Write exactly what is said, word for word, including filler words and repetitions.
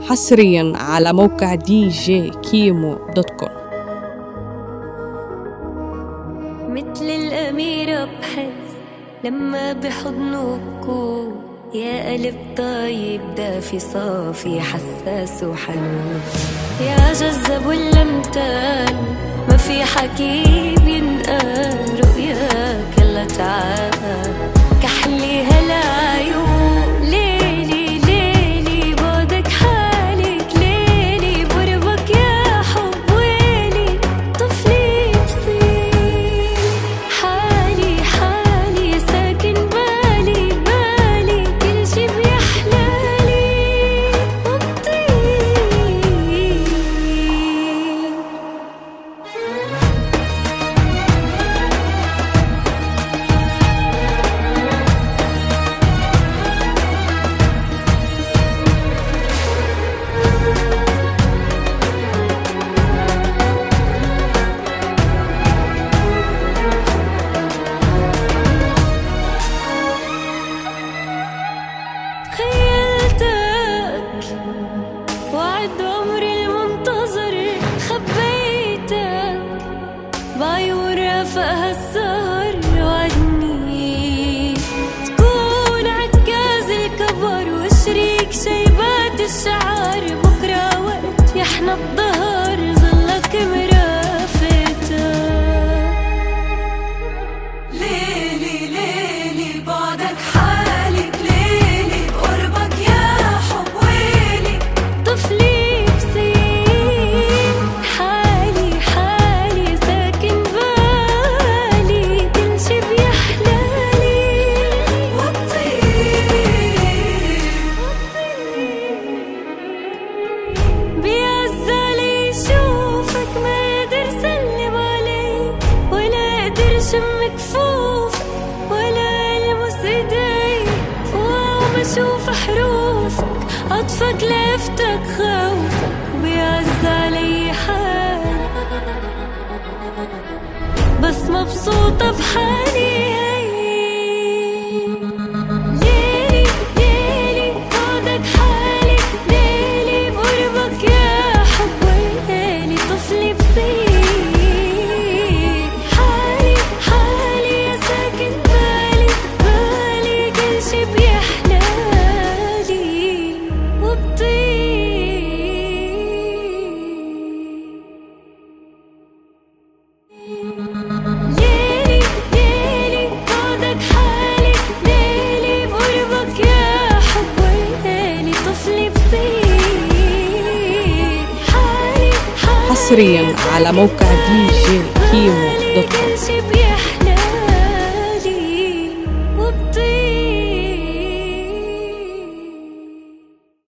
حصريا على موقع دي جي كيمو دوت كوم. مثل الأميرة بحس لما بحضنه بكون، يا قلب طيب دافي صافي حساس وحنون، يا جذب واللمتان ما في حكي بينقال، رؤياك يلا تعال كحلي هلا عيون، ليلي ليلي بعدك حالك، ليلي بربك يا حب ويلي طفلي بصير، حالي حالي ساكن بالي بالي كل شي بيحلالي وبطير. وعد عمري المنتظر خبيتك بعيون رافقها السهر، وعدني تكون عكاز الكبر وشريك شيبات الشعر، بكرة وقت يحنى الظهر ظلك مرافقتك، ليلي ليلي بعدك حالك، ليلي بقربك يا حب ويلي طفلي بصير، حالي حالي ساكن بالي كل شي بيحلالي وبطير، بيعزالي يشوفك ما قدر سلم عليك، ولا قدر شم كفوفك ولا المس ايديك، وعم اشوف حروفك عطفك لفتك خوفك، بيعز علي حالي بس مبسوطة بحالي، ليلي ليلي بعدك حالي، ليلي بقربك يا حب ويلي طفلي بصير، حالي حالي يا ساكن بالي بالي كل شي بيحلالي وبطير. ليلي ليلي بعدك حالي، ليلي بقربك يا حب ويلي طفلي بصير، حالي حالي حصريا على موقع دي جي كيمو دوت كوم. كل شي بيحلالي